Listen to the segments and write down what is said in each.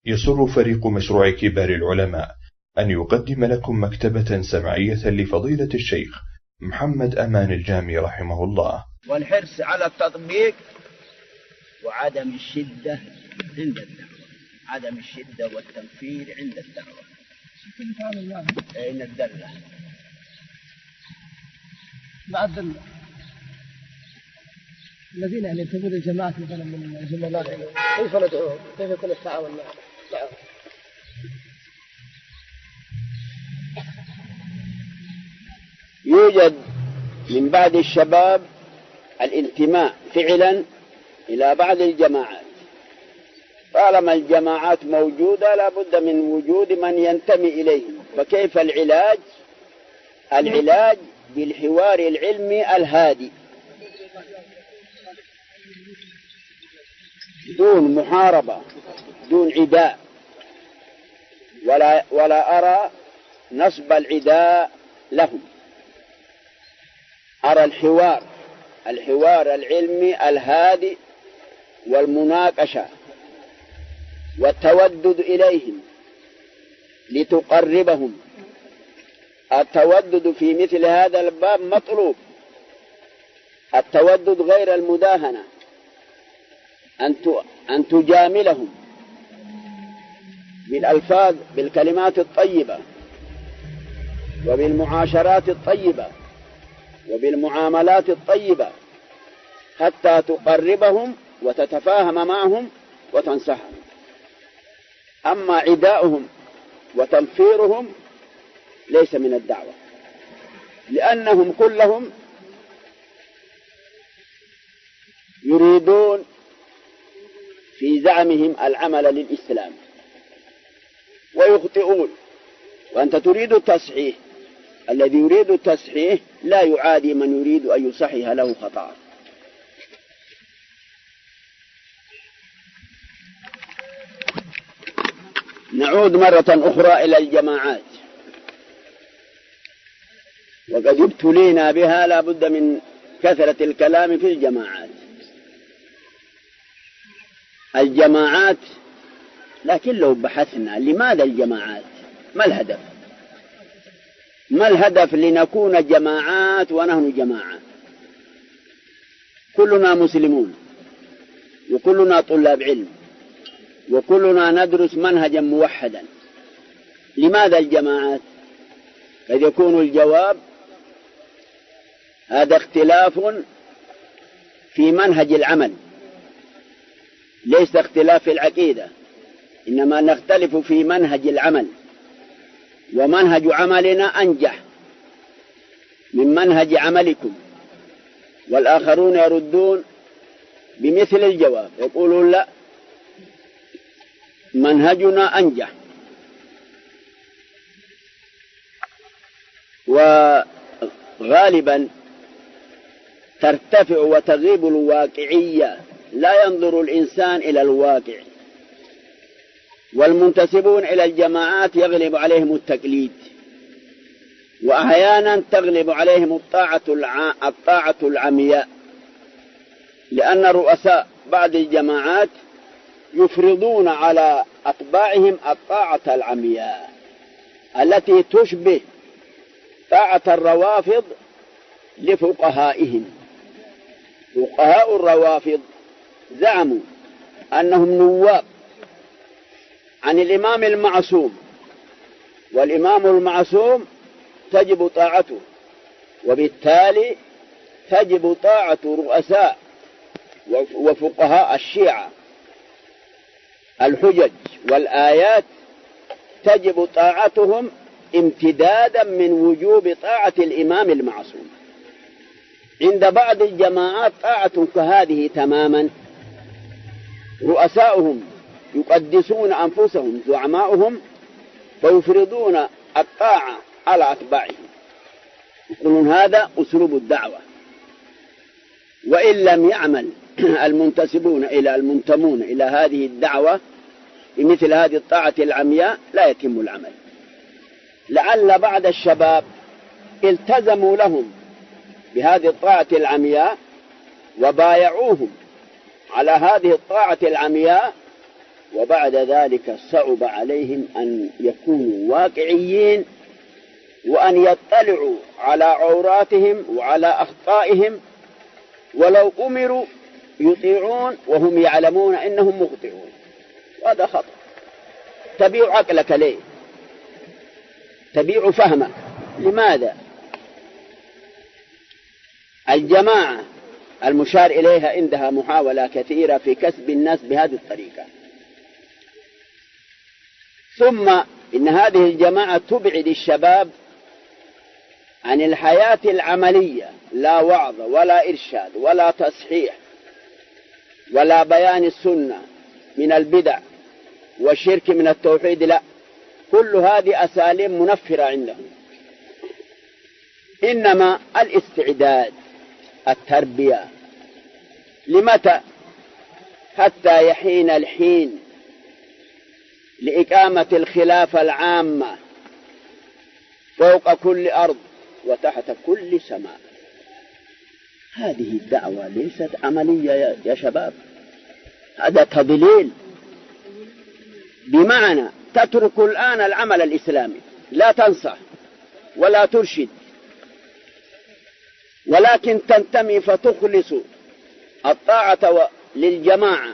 يسر فريق مشروع كبار العلماء أن يقدم لكم مكتبة سمعية لفضيلة الشيخ محمد أمان الجامي رحمه الله. والحرص على التطبيق وعدم الشدة عند الدعوة، عدم الشدة والتنفير عند الدعوة. أين الدلة؟ مع الدلة الذين ينتمون للجماعة مثلا من الزملاء كيف ندعوهم؟ كيف يكون التعاون معهم؟ يوجد من بعض الشباب الانتماء فعلا إلى بعض الجماعات. طالما الجماعات موجودة لا بد من وجود من ينتمي إليهم. فكيف العلاج؟ العلاج بالحوار العلمي الهادي دون محاربة، دون عداء، ولا أرى نصب العداء لهم. أرى الحوار العلمي الهادي والمناقشة والتودد إليهم لتقربهم. التودد في مثل هذا الباب مطلوب، التودد غير المداهنة، أن تجاملهم بالألفاظ، بالكلمات الطيبة وبالمعاشرات الطيبة وبالمعاملات الطيبة حتى تقربهم وتتفاهم معهم وتنصحهم. أما عداؤهم وتنفيرهم ليس من الدعوة، لأنهم كلهم يريدون في زعمهم العمل للإسلام ويخطئون. وأنت تريد التصحيح، الذي يريد التصحيح لا يعادي من يريد أن يصحح له خطأ. نعود مرة أخرى إلى الجماعات، وقد ابتلينا بها لا بد من كثرة الكلام في الجماعات. الجماعات، لكن لو بحثنا لماذا الجماعات؟ ما الهدف؟ ما الهدف لنكون جماعات ونحن جماعة؟ كلنا مسلمون وكلنا طلاب علم وكلنا ندرس منهجا موحدا. لماذا الجماعات؟ قد يكون الجواب هذا اختلاف في منهج العمل، ليس اختلاف في العقيدة، إنما نختلف في منهج العمل، ومنهج عملنا أنجح من منهج عملكم. والآخرون يردون بمثل الجواب، يقولون لا، منهجنا أنجح. وغالبا ترتفع وتغيب الواقعية، لا ينظر الإنسان إلى الواقع. والمنتسبون إلى الجماعات يغلب عليهم التقليد، وأحيانا تغلب عليهم الطاعة العمياء، لأن رؤساء بعض الجماعات يفرضون على أتباعهم الطاعة العمياء التي تشبه طاعة الروافض لفقهائهم. فقهاء الروافض زعموا أنهم نواب عن الإمام المعصوم، والإمام المعصوم تجب طاعته، وبالتالي تجب طاعة رؤساء وفقهاء الشيعة. الحجج والآيات تجب طاعتهم امتدادا من وجوب طاعة الإمام المعصوم. عند بعض الجماعات طاعة كهذه تماما، رؤساؤهم يقدسون أنفسهم زعماؤهم فيفرضون الطاعة على أتباعهم، يقولون هذا أسلوب الدعوة. وإن لم يعمل المنتمون إلى هذه الدعوة بمثل هذه الطاعة العمياء لا يتم العمل. لعل بعض الشباب التزموا لهم بهذه الطاعة العمياء وبايعوهم على هذه الطاعة العمياء وبعد ذلك صعب عليهم أن يكونوا واقعيين وأن يطلعوا على عوراتهم وعلى أخطائهم، ولو أمروا يطيعون وهم يعلمون إنهم مخطئون، وهذا خطأ. تبيع عقلك ليه؟ تبيع فهمك. لماذا؟ الجماعة المشار إليها عندها محاولة كثيرة في كسب الناس بهذه الطريقة. ثم إن هذه الجماعة تبعد الشباب عن الحياة العملية، لا وعظ ولا إرشاد ولا تصحيح ولا بيان السنة من البدع والشرك من التوحيد، لا، كل هذه أساليب منفرة عندهم. إنما الاستعداد، التربية. لمتى؟ حتى يحين الحين لإقامة الخلافة العامة فوق كل أرض وتحت كل سماء. هذه الدعوة ليست عملية يا شباب، هذا تضليل. بمعنى تترك الآن العمل الإسلامي، لا تنصح ولا ترشد، ولكن تنتمي فتخلص الطاعة للجماعة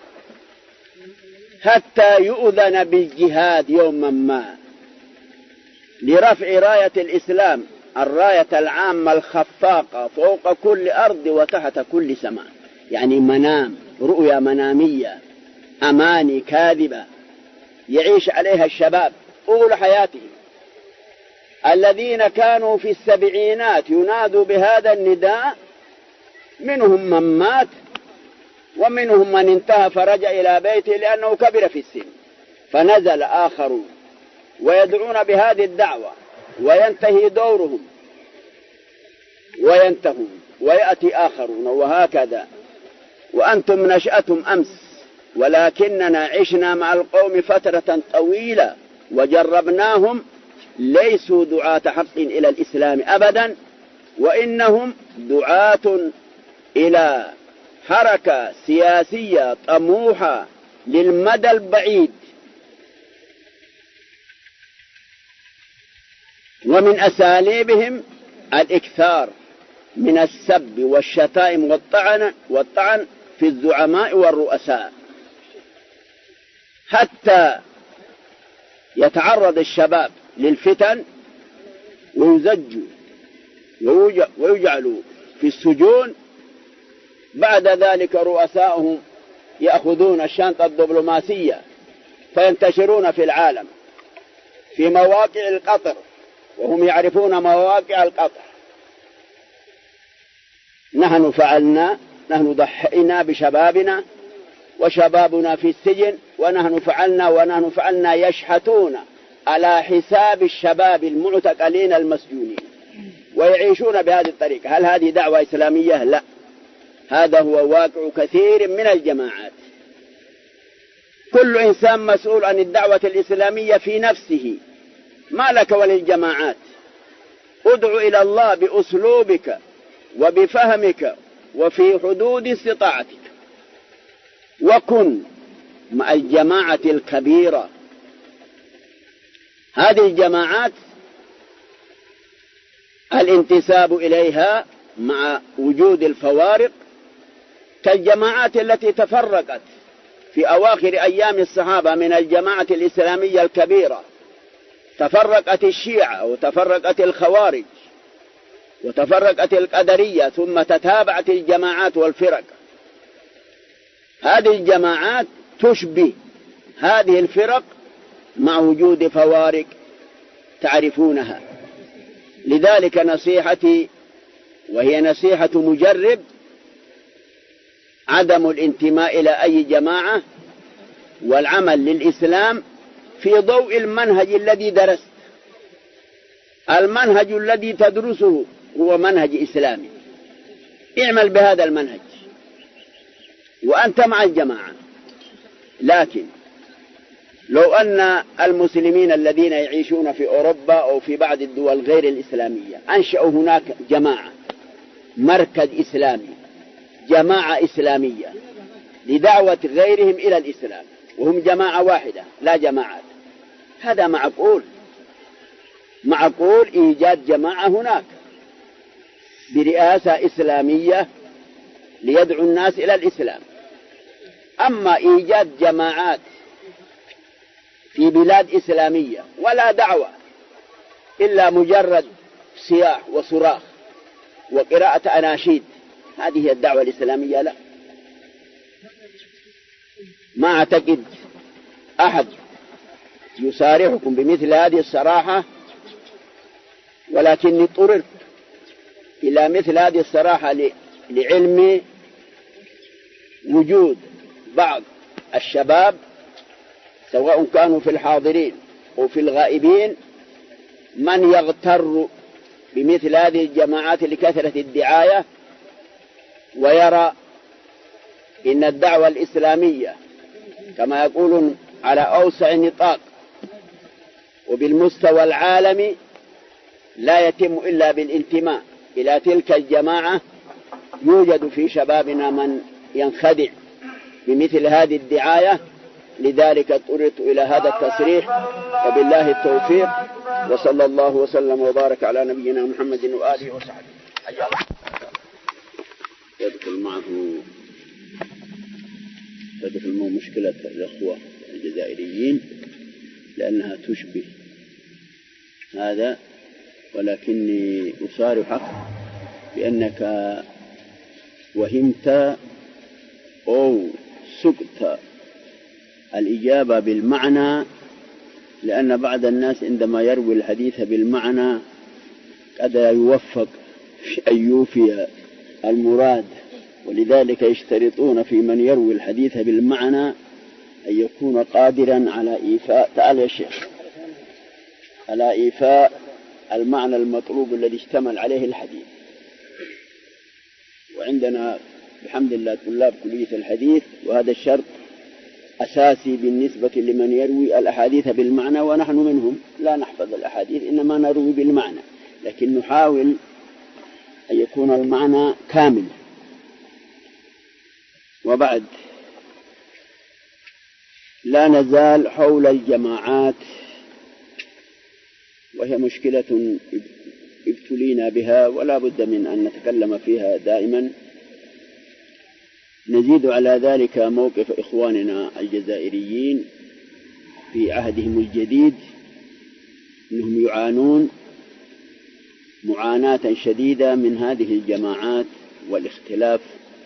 حتى يؤذن بالجهاد يوما ما لرفع راية الإسلام، الراية العامة الخفاقة فوق كل أرض وتحت كل سماء. يعني منام، رؤيا منامية، أماني كاذبة يعيش عليها الشباب طول حياتهم. الذين كانوا في السبعينات ينادوا بهذا النداء منهم من مات ومنهم من انتهى فرجع إلى بيته لأنه كبر في السن، فنزل آخرون ويدعون بهذه الدعوة وينتهي دورهم وينتهون ويأتي آخرون، وهكذا. وأنتم نشأتم أمس، ولكننا عشنا مع القوم فترة طويلة وجربناهم، ليسوا دعاة حق إلى الإسلام أبدا، وإنهم دعاة إلى حركة سياسية طموحة للمدى البعيد. ومن أساليبهم الإكثار من السب والشتائم والطعن في الزعماء والرؤساء، حتى يتعرض الشباب للفتن ويزجوا ويجعلوا في السجون. بعد ذلك رؤساؤهم يأخذون الشنطة الدبلوماسية فينتشرون في العالم في مواقع القطر، وهم يعرفون مواقع القطر. نحن فعلنا، نحن ضحينا بشبابنا وشبابنا في السجن، ونحن فعلنا يشحتون على حساب الشباب المعتقلين المسجونين ويعيشون بهذه الطريقة. هل هذه دعوة إسلامية؟ لا، هذا هو واقع كثير من الجماعات. كل إنسان مسؤول عن الدعوة الإسلامية في نفسه، ما لك وللجماعات. ادع إلى الله بأسلوبك وبفهمك وفي حدود استطاعتك، وكن مع الجماعة الكبيرة. هذه الجماعات الانتساب إليها مع وجود الفوارق كالجماعات التي تفرقت في أواخر أيام الصحابة من الجماعة الإسلامية الكبيرة. تفرقت الشيعة وتفرقت الخوارج وتفرقت القدرية، ثم تتابعت الجماعات والفرق. هذه الجماعات تشبه هذه الفرق مع وجود فوارق تعرفونها. لذلك نصيحتي، وهي نصيحة مجرب، عدم الانتماء إلى أي جماعة والعمل للإسلام في ضوء المنهج الذي درست. المنهج الذي تدرسه هو منهج إسلامي، اعمل بهذا المنهج وأنت مع الجماعة. لكن لو أن المسلمين الذين يعيشون في أوروبا أو في بعض الدول غير الإسلامية أنشأوا هناك جماعة، مركز إسلامي، جماعة إسلامية لدعوة غيرهم إلى الإسلام، وهم جماعة واحدة لا جماعات. هذا معقول إيجاد جماعة هناك برئاسة إسلامية ليدعو الناس إلى الإسلام. أما إيجاد جماعات في بلاد إسلامية ولا دعوة إلا مجرد صياح وصراخ وقراءة أناشيد، هذه هي الدعوة الإسلامية؟ لا، ما أعتقد أحد يصارحكم بمثل هذه الصراحة، ولكني اضطررت إلى مثل هذه الصراحة لعلم وجود بعض الشباب سواء كانوا في الحاضرين أو في الغائبين من يغتر بمثل هذه الجماعات لكثرة الدعاية، ويرى إن الدعوة الإسلامية كما يقولون على أوسع نطاق وبالمستوى العالمي لا يتم إلا بالانتماء إلى تلك الجماعة. يوجد في شبابنا من ينخدع بمثل هذه الدعاية، لذلك اضطررت إلى هذا التصريح، وبالله التوفيق، وصلى الله وسلم وبارك على نبينا محمد وآله وصحبه. يدخل معه مشكلة الأخوة الجزائريين لأنها تشبه هذا، ولكني أصارحك بأنك وهمت أو سقط الإجابة بالمعنى، لأن بعض الناس عندما يروي الحديث بالمعنى قد يوفق في أن يوفي المراد، ولذلك يشترطون في من يروي الحديث بالمعنى أن يكون قادرا على إيفاء، تعال يا شيخ، على إيفاء المعنى المطلوب الذي اشتمل عليه الحديث. وعندنا بحمد الله طلاب كلية الحديث، وهذا الشرط أساسي بالنسبة لمن يروي الأحاديث بالمعنى، ونحن منهم لا نحفظ الأحاديث إنما نروي بالمعنى، لكن نحاول أن يكون المعنى كامل. وبعد لا نزال حول الجماعات، وهي مشكلة ابتلينا بها ولا بد من أن نتكلم فيها دائما. نزيد على ذلك موقف إخواننا الجزائريين في عهدهم الجديد، أنهم يعانون معاناة شديدة من هذه الجماعات والاختلاف،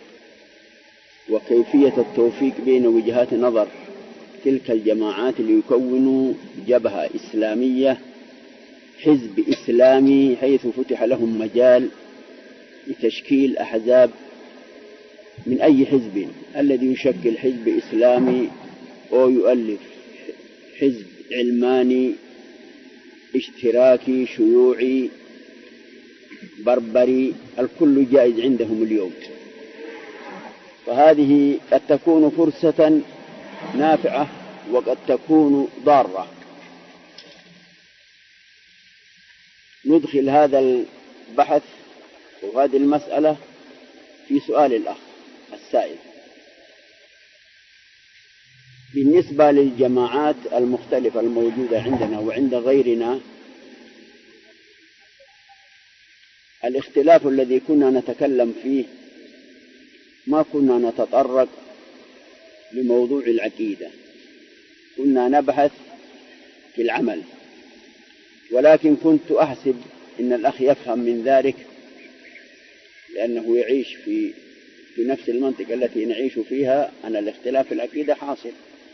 وكيفية التوفيق بين وجهات نظر تلك الجماعات ليكونوا جبهة إسلامية، حزب إسلامي، حيث فتح لهم مجال لتشكيل أحزاب من أي حزب. الذي يشكل حزب إسلامي أو يؤلف حزب علماني اشتراكي شيوعي بربري، الكل جائز عندهم اليوم. فهذه قد تكون فرصة نافعة وقد تكون ضارة. ندخل هذا البحث وهذه المسألة في سؤال الأخ السائل. بالنسبة للجماعات المختلفة الموجودة عندنا وعند غيرنا، الاختلاف الذي كنا نتكلم فيه ما كنا نتطرق لموضوع العقيدة، كنا نبحث في العمل، ولكن كنت أحسب إن الأخ يفهم من ذلك لأنه يعيش في نفس المنطقة التي نعيش فيها أن الاختلاف في العقيدة حاصل.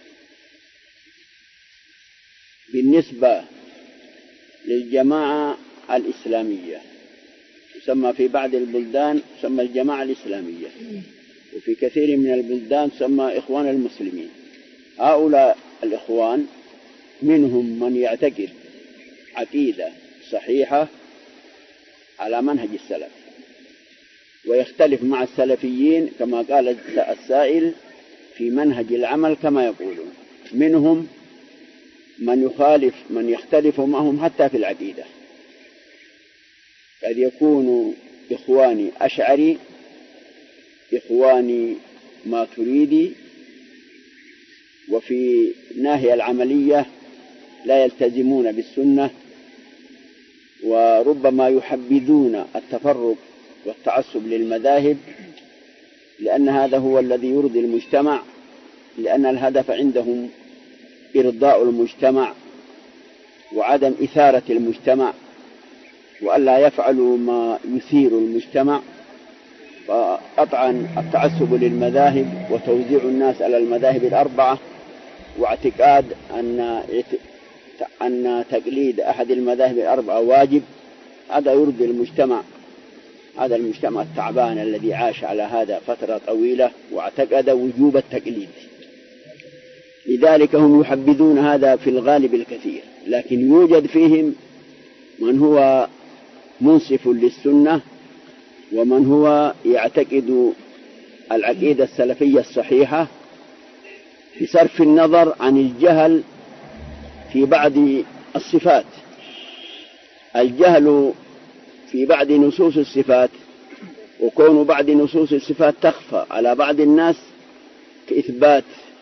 بالنسبة للجماعة الإسلامية تسمى في بعض البلدان تسمى الجماعة الإسلامية، وفي كثير من البلدان تسمى إخوان المسلمين. هؤلاء الإخوان منهم من يعتقد عقيدة صحيحة على منهج السلف، ويختلف مع السلفيين كما قال السائل في منهج العمل كما يقولون. منهم من يختلف معهم حتى في العقيدة، قد يكون إخواني أشعري، إخواني ماتريدي، وفي الناحية العملية لا يلتزمون بالسنة، وربما يحبذون التفرق والتعصب للمذاهب، لأن هذا هو الذي يرضي المجتمع، لأن الهدف عندهم إرضاء المجتمع وعدم إثارة المجتمع، وألا يفعلوا ما يثير المجتمع. فقطعا التعصب للمذاهب وتوزيع الناس على المذاهب الأربعة واعتقاد أن تقليد أحد المذاهب الأربعة واجب، هذا يرضي المجتمع، هذا المجتمع التعبان الذي عاش على هذا فترة طويلة واعتقد وجوب التقليد. لذلك هم يحبذون هذا في الغالب الكثير، لكن يوجد فيهم من هو منصف للسنة، ومن هو يعتقد العقيدة السلفية الصحيحة بصرف النظر عن الجهل في بعض الصفات. الجهل في بعض نصوص الصفات، وكون بعض نصوص الصفات تخفى على بعض الناس، كإثبات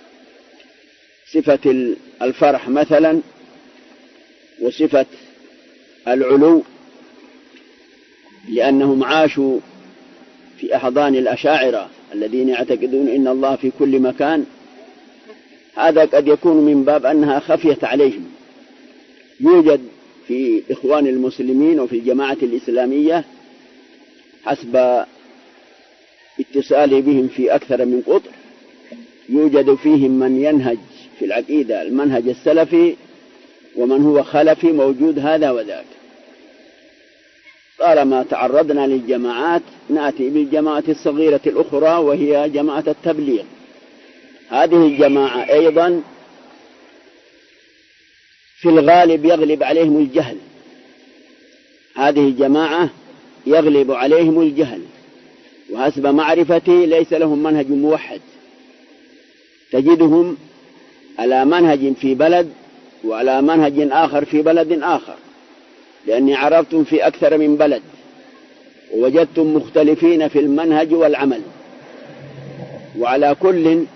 صفة الفرح مثلا وصفة العلو، لأنهم عاشوا في أحضان الأشاعرة الذين يعتقدون إن الله في كل مكان. هذا قد يكون من باب أنها خفيت عليهم. يوجد في إخوان المسلمين وفي الجماعة الإسلامية حسب اتصالي بهم في أكثر من قطر، يوجد فيهم من ينهج في العقيدة المنهج السلفي، ومن هو خلفي، موجود هذا وذاك. طالما تعرضنا للجماعات نأتي بالجماعة الصغيرة الأخرى، وهي جماعة التبليغ. هذه الجماعة أيضا في الغالب يغلب عليهم الجهل، هذه الجماعة يغلب عليهم الجهل، وحسب معرفتي ليس لهم منهج موحد، تجدهم على منهج في بلد وعلى منهج آخر في بلد آخر، لأني عرفتم في أكثر من بلد ووجدتم مختلفين في المنهج والعمل. وعلى كل،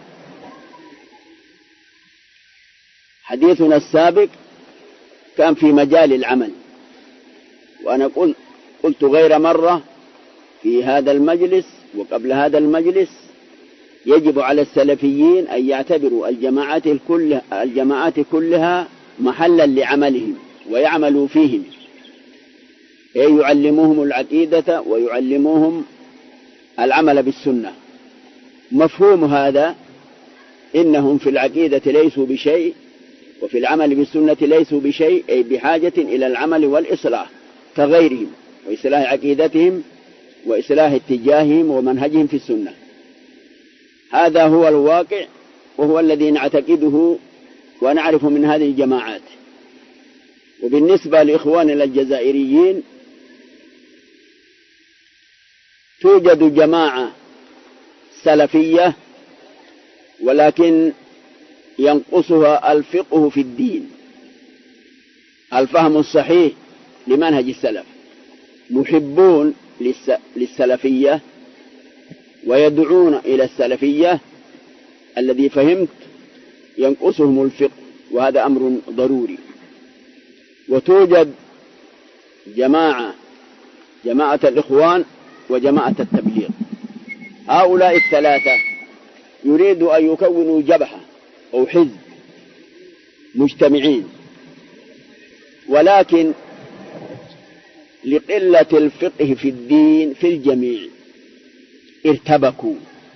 حديثنا السابق كان في مجال العمل، وأنا قلت غير مرة في هذا المجلس وقبل هذا المجلس، يجب على السلفيين أن يعتبروا الجماعات كلها محلا لعملهم ويعملوا فيهم، أي يعلموهم العقيدة ويعلموهم العمل بالسنة. مفهوم هذا إنهم في العقيدة ليسوا بشيء، وفي العمل بالسنة ليسوا بشيء، أي بحاجة إلى العمل والإصلاح كغيرهم، وإصلاح عقيدتهم وإصلاح اتجاههم ومنهجهم في السنة. هذا هو الواقع، وهو الذي نعتقده ونعرف من هذه الجماعات. وبالنسبة لإخواننا الجزائريين، توجد جماعة سلفية ولكن ينقصها الفقه في الدين، الفهم الصحيح لمنهج السلف، محبون للسلفية ويدعون إلى السلفية، الذي فهمت ينقصهم الفقه، وهذا أمر ضروري. وتوجد جماعة الإخوان وجماعة التبليغ، هؤلاء الثلاثة يريدوا أن يكونوا جبهة أو حزب مجتمعين، ولكن لقلة الفقه في الدين في الجميع ارتبكوا،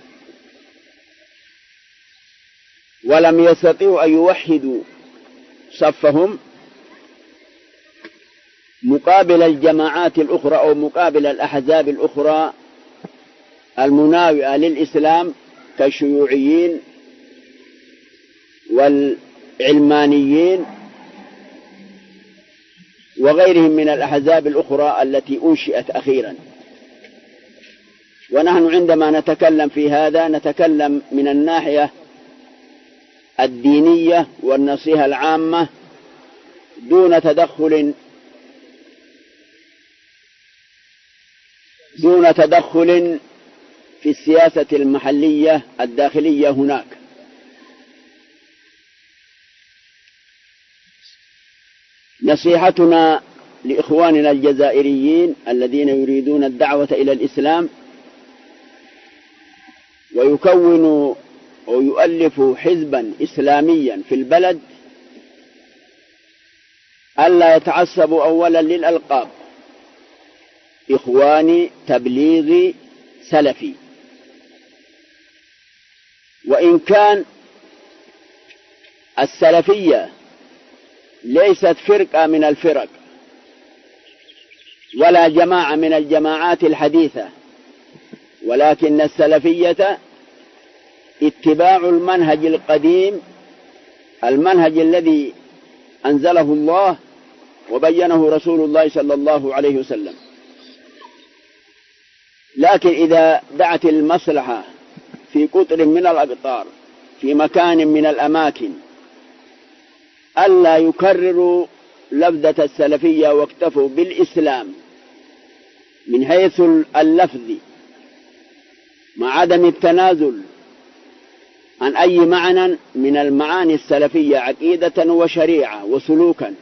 ولم يستطيعوا أن يوحدوا صفهم مقابل الجماعات الأخرى أو مقابل الأحزاب الأخرى المناوئة للإسلام كالشيوعيين والعلمانيين وغيرهم من الأحزاب الأخرى التي أنشئت أخيرا. ونحن عندما نتكلم في هذا نتكلم من الناحية الدينية والنصيحة العامة، دون تدخل في السياسة المحلية الداخلية هناك. نصيحتنا لإخواننا الجزائريين الذين يريدون الدعوة إلى الإسلام ويكونوا ويؤلفوا حزبا إسلاميا في البلد ألا يتعصبوا أولا للألقاب: إخواني، تبليغي، سلفي. وإن كان السلفية ليست فرقة من الفرق ولا جماعة من الجماعات الحديثة، ولكن السلفية اتباع المنهج القديم، المنهج الذي أنزله الله وبينه رسول الله صلى الله عليه وسلم. لكن إذا دعت المصلحة في قطر من الأقطار في مكان من الأماكن ألا يكرروا لفظة السلفية واكتفوا بالإسلام من حيث اللفظ مع عدم التنازل عن أي معنى من المعاني السلفية عقيدة وشريعة وسلوكا،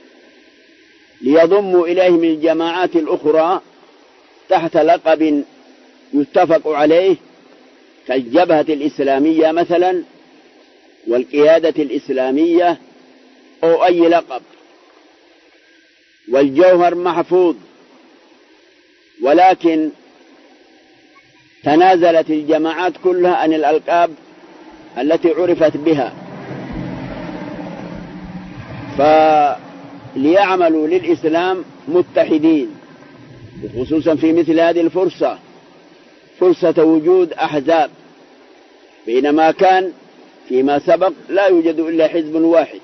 ليضموا إليهم الجماعات الأخرى تحت لقب يتفق عليه كالجبهة الإسلامية مثلا والقيادة الإسلامية أو أي لقب. والجوهر محفوظ، ولكن تنازلت الجماعات كلها عن الألقاب التي عرفت بها، فليعملوا للإسلام متحدين، خصوصا في مثل هذه الفرصة، فرصة وجود أحزاب، بينما كان فيما سبق لا يوجد إلا حزب واحد،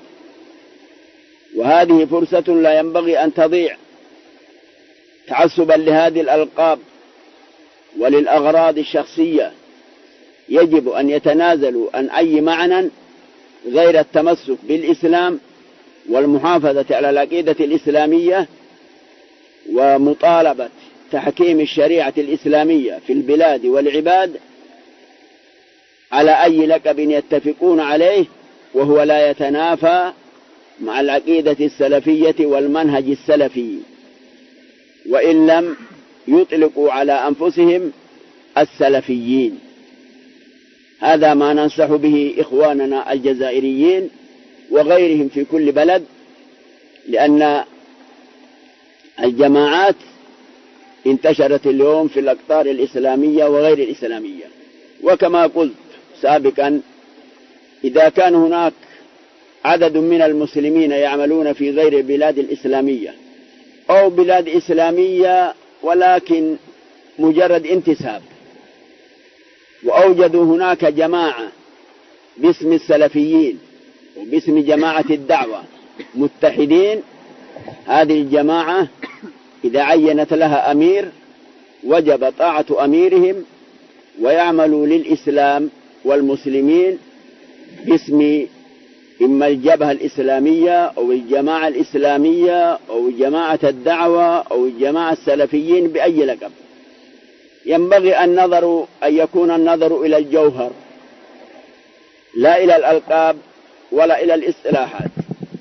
وهذه فرصة لا ينبغي أن تضيع تعصبا لهذه الألقاب وللأغراض الشخصية. يجب أن يتنازلوا عن أي معنى غير التمسك بالإسلام والمحافظة على العقيدة الإسلامية ومطالبة تحكيم الشريعة الإسلامية في البلاد والعباد على أي لقب يتفقون عليه، وهو لا يتنافى مع العقيدة السلفية والمنهج السلفي، وإن لم يطلقوا على أنفسهم السلفيين. هذا ما ننصح به إخواننا الجزائريين وغيرهم في كل بلد، لأن الجماعات انتشرت اليوم في الأقطار الإسلامية وغير الإسلامية. وكما قلت سابقا، إذا كان هناك عدد من المسلمين يعملون في غير البلاد الإسلامية أو بلاد إسلامية ولكن مجرد انتساب، وأوجدوا هناك جماعة باسم السلفيين وباسم جماعة الدعوة متحدين، هذه الجماعة إذا عينت لها أمير وجب طاعة أميرهم ويعملوا للإسلام والمسلمين باسم إما الجبهة الإسلامية أو الجماعة الإسلامية أو جماعة الدعوة أو الجماعة السلفيين بأي لقب. ينبغي أن يكون النظر إلى الجوهر لا إلى الألقاب ولا إلى الاصطلاحات.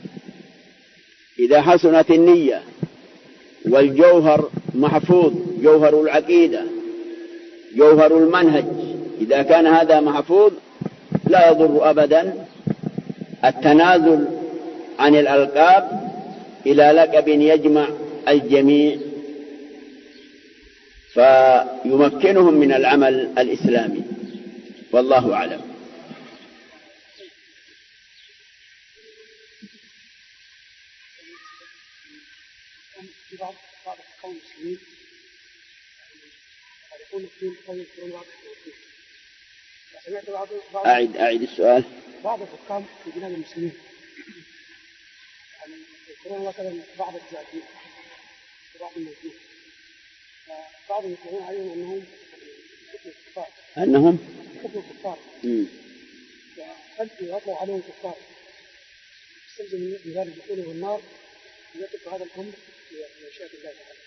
إذا حسنت النية والجوهر محفوظ، جوهر العقيدة، جوهر المنهج، إذا كان هذا محفوظ لا يضر أبدا التنازل عن الألقاب إلى لقب يجمع الجميع فيمكنهم من العمل الإسلامي، والله أعلم. بعض القوم المسلمين يعرفون الدين قوي يذكرون بعض الدين. سمعت بعض أعيد السؤال. بعض الحكام في بلاد المسلمين يعني يذكرون مثلا بعض الزاكين وبعض الموجود، فبعضهم يقولون عليهم أنهم كفار. أنهم كفار. فهل يطلع عليهم كفار يستلزم من ذلك دخوله النار يترك هذا الأمر لمشيئة الله تعالى؟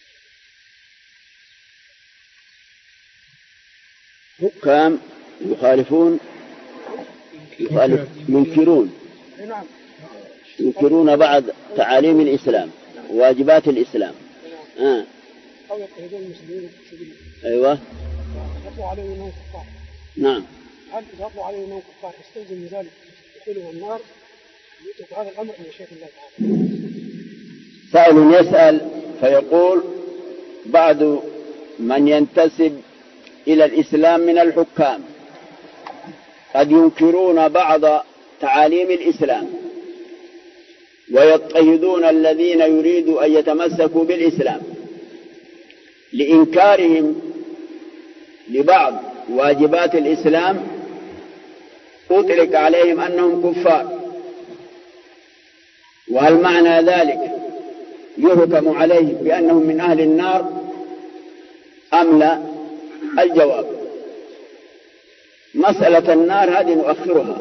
حكام يخالفون ينكرون. نعم. ينكرون بعض تعاليم الإسلام وواجبات الإسلام. أو يضطهدون المسلمين في سبيل الله. أيوة. يطلع عليهم أنهم كفار. نعم. هل إذا يطلع عليهم أنهم كفار يستلزم من ذلك دخولهم النار؟ يترك هذا الأمر من شيخ الله تعالى. سائل يسأل فيقول: بعض من ينتسب إلى الإسلام من الحكام قد ينكرون بعض تعاليم الإسلام ويضطهدون الذين يريدوا أن يتمسكوا بالإسلام لإنكارهم لبعض واجبات الإسلام، أطلق عليهم أنهم كفار، وهل معنى ذلك يحكم عليهم بأنهم من أهل النار أم لا؟ الجواب: مسألة النار هذه نؤخرها.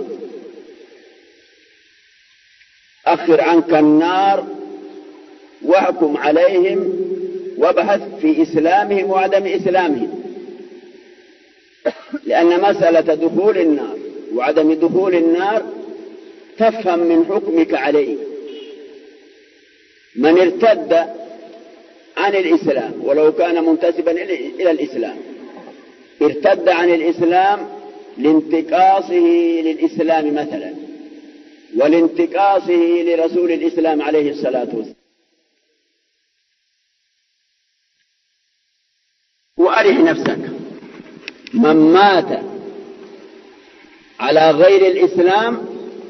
أخر عنك النار واحكم عليهم وابحث في إسلامهم وعدم إسلامهم، لأن مسألة دخول النار وعدم دخول النار تفهم من حكمك عليه. من ارتد عن الإسلام ولو كان منتسبا إلى الإسلام، ارتد عن الإسلام لانتقاصه للإسلام مثلا ولانتقاصه لرسول الإسلام عليه الصلاة والسلام. وأرح نفسك، من مات على غير الإسلام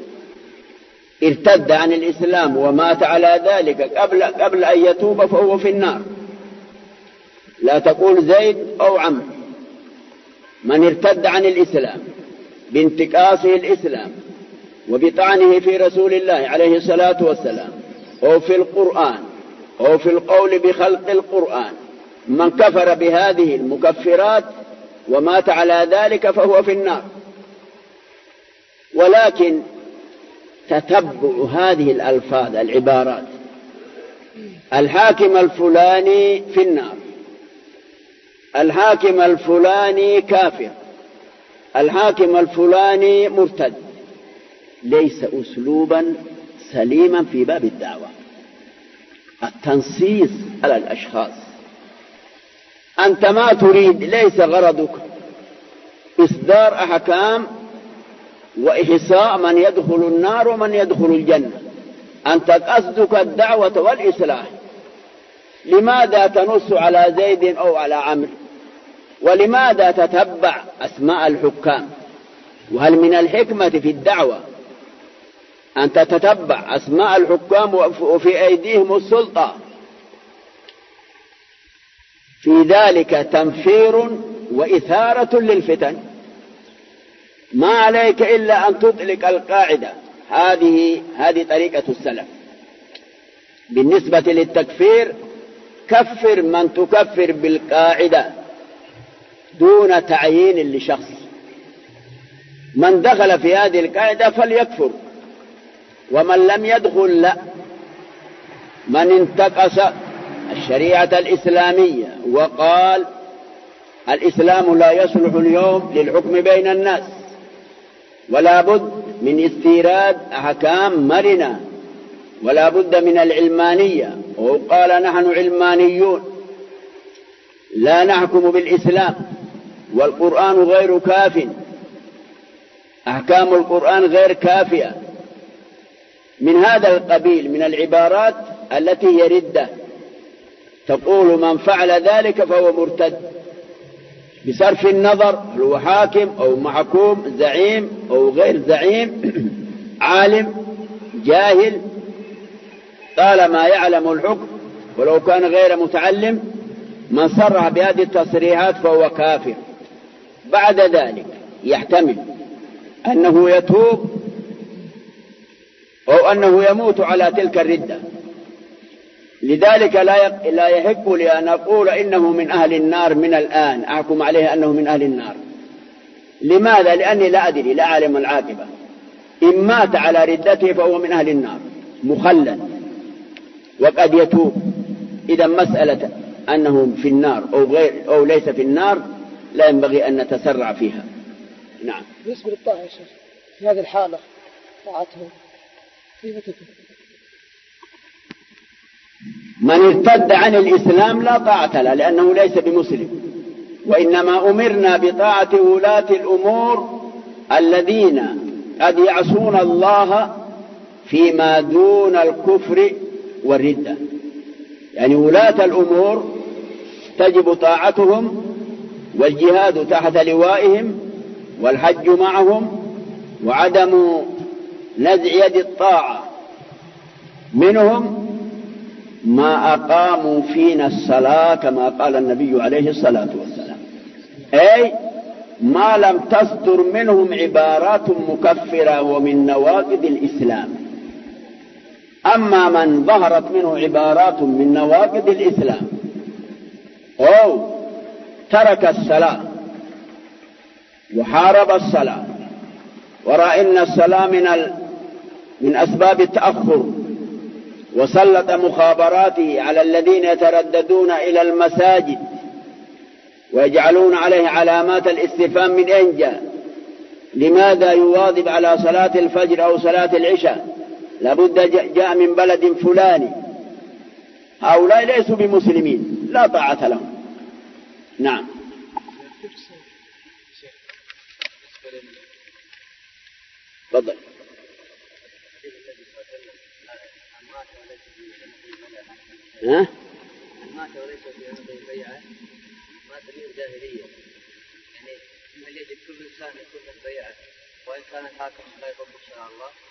ارتد عن الإسلام ومات على ذلك قبل أن يتوب فهو في النار. لا تقول زيد أو عمرو. من ارتد عن الإسلام بانتقاصه الإسلام وبطعنه في رسول الله عليه الصلاة والسلام أو في القرآن أو في القول بخلق القرآن، من كفر بهذه المكفرات ومات على ذلك فهو في النار. ولكن تتبع هذه الألفاظ العبارات: الحاكم الفلاني في النار، الحاكم الفلاني كافر، الحاكم الفلاني مرتد، ليس أسلوبا سليما في باب الدعوة. التنصيص على الأشخاص، أنت ما تريد، ليس غرضك إصدار أحكام وإحصاء من يدخل النار ومن يدخل الجنة، أنت قصدك الدعوة والإصلاح. لماذا تنص على زيد أو على عمرو؟ ولماذا تتبع أسماء الحكام؟ وهل من الحكمة في الدعوة أن تتبع أسماء الحكام وفي أيديهم السلطة؟ في ذلك تنفير وإثارة للفتن. ما عليك إلا أن تطلق القاعدة. هذه طريقة السلف. بالنسبة للتكفير، كفر من تكفر بالقاعدة دون تعيين لشخص. من دخل في هذه القاعدة فليكفر، ومن لم يدخل لا. من انتقص الشريعة الإسلامية وقال الإسلام لا يصلح اليوم للحكم بين الناس ولا بد من استيراد أحكام مرنة ولا بد من العلمانية، وقال نحن علمانيون لا نحكم بالإسلام والقرآن غير كاف، أحكام القرآن غير كافية، من هذا القبيل من العبارات التي هي ردة، تقول من فعل ذلك فهو مرتد بصرف النظر هل هو حاكم أو محكوم، زعيم أو غير زعيم، عالم جاهل، طالما يعلم الحكم ولو كان غير متعلم. من صرح بهذه التصريحات فهو كافر. بعد ذلك يحتمل أنه يتوب أو أنه يموت على تلك الردة. لذلك لا يحق لي أن أقول إنه من أهل النار من الآن، أحكم عليه أنه من أهل النار. لماذا؟ لأني لا أدري، لا أعلم العاقبة. إن مات على ردته فهو من أهل النار مخلد وقد يتوب. إذا مسألة أنه في النار أو ليس في النار لا ينبغي أن نتسرع فيها. نعم. بالنسبة للطاعة يا شيخ في هذه الحالة طاعته كيف تكون؟ من ارتد عن الإسلام لا طاعة له لأنه ليس بمسلم، وإنما أمرنا بطاعة ولاة الأمور الذين قد يعصون الله فيما دون الكفر والردة. يعني ولاة الأمور تجب طاعتهم والجهاد تحت لوائهم والحج معهم وعدم نزع يد الطاعة منهم ما أقاموا فينا الصلاة كما قال النبي عليه الصلاة والسلام، أي ما لم تصدر منهم عبارات مكفرة ومن نواقض الإسلام. أما من ظهرت منه عبارات من نواقض الإسلام أو ترك الصلاة وحارب الصلاة ورأى أن الصلاة من أسباب التأخر وسلط مخابراته على الذين يترددون إلى المساجد ويجعلون عليه علامات الاستفهام من أين جاء، لماذا يواظب على صلاة الفجر أو صلاة العشاء، لابد جاء من بلد فلاني، هؤلاء ليسوا بمسلمين لا طاعة لهم. نعم. تفضل. ها؟ مات وليس في هذه البيعة مات به الجاهلية، يعني هل يجب كل إنسان يكون له بيعة وإن كان الحاكم لا يطبق شرع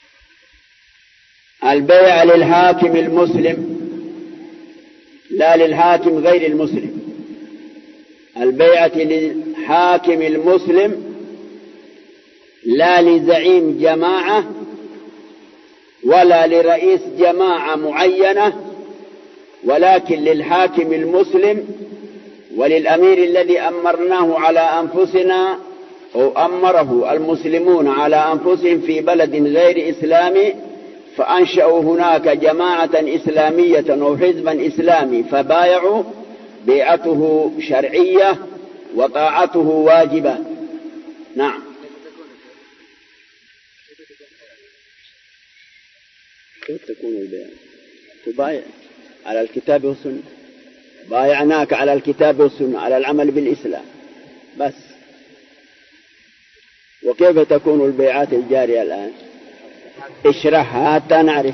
الله؟ البيعة للحاكم المسلم لا للحاكم غير المسلم. البيعة للحاكم المسلم لا لزعيم جماعة ولا لرئيس جماعة معينة، ولكن للحاكم المسلم وللأمير الذي أمرناه على أنفسنا أو أمره المسلمون على أنفسهم في بلد غير إسلامي فأنشأوا هناك جماعة إسلامية أو حزبا إسلامي فبايعوا، بيعته شرعية وطاعته واجبة. نعم. كيف تكون البيعة؟ تبايع على الكتاب والسنة، بايعناك على الكتاب والسنة على العمل بالإسلام بس. وكيف تكون البيعات الجارية الآن؟ اشرحها حتى نعرف.